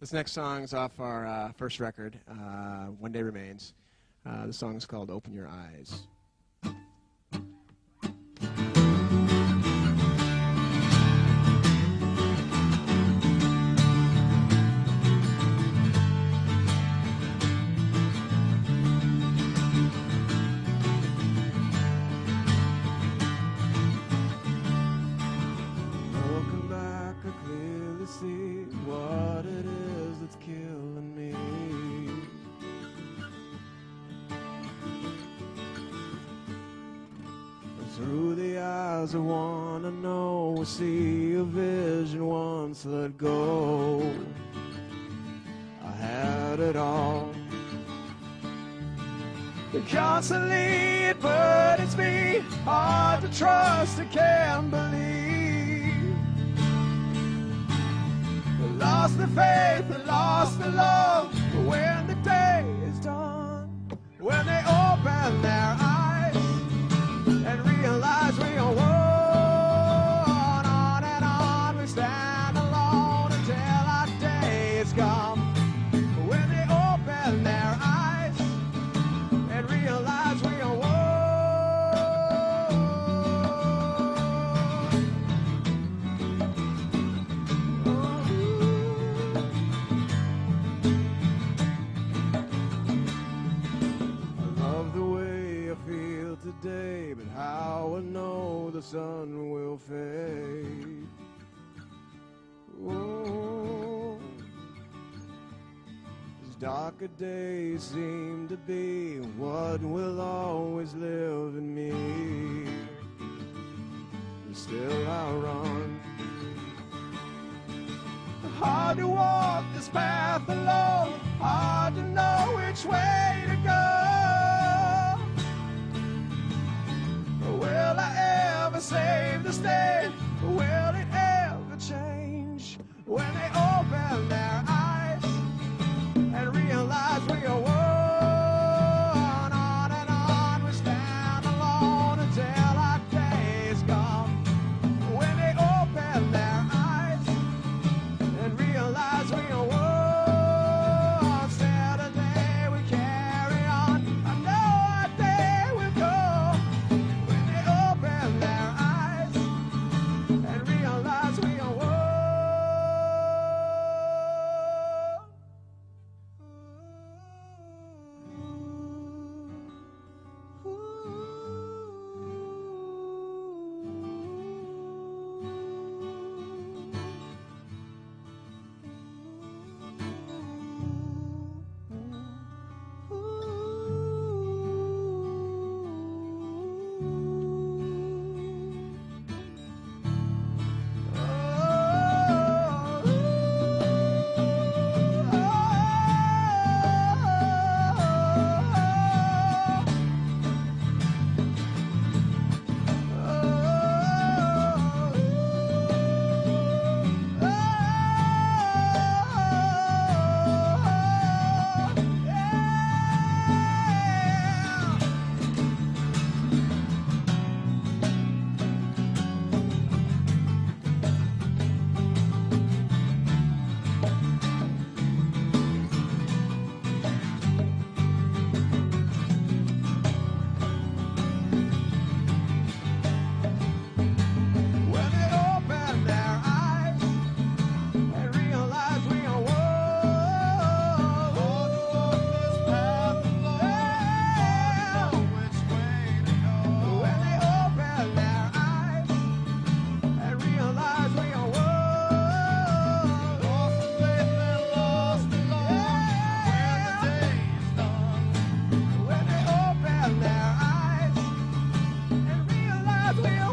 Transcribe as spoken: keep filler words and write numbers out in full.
This next song is off our uh, first record, uh, One Day Remains. Uh, the song is called Open Your Eyes. Looking back, I clearly see what it is that's killing me. Through the eyes I wanna know, I see a vision once let go. I had it all. Constantly it burdens me, hard to trust, I can't believe. I lost the faith, I lost the love, but when the day is done, when they open their eyes and realize we are one, on and on we stand alone until our day is come. When they open their eyes and realize we are one. I love the way I feel today, but how I know the sun will fade. Oh, as darker days seem to be what will always live in me. And still I run. Hard to walk this path alone, hard to know which way to go. Will I ever save this day? Will it ever change? When they open their eyes and realize we are one, on and on we stand alone until our days come. When they open their eyes and realize we are one, still today we carry on. I know our day will come. When they open their eyes and realize we are one. When they open their eyes and realize we are one. Hard to walk this path alone, which way to go. When they open their eyes and realize we are one. Lost the faith and lost the love, when the day is done. When they open their eyes and realize we are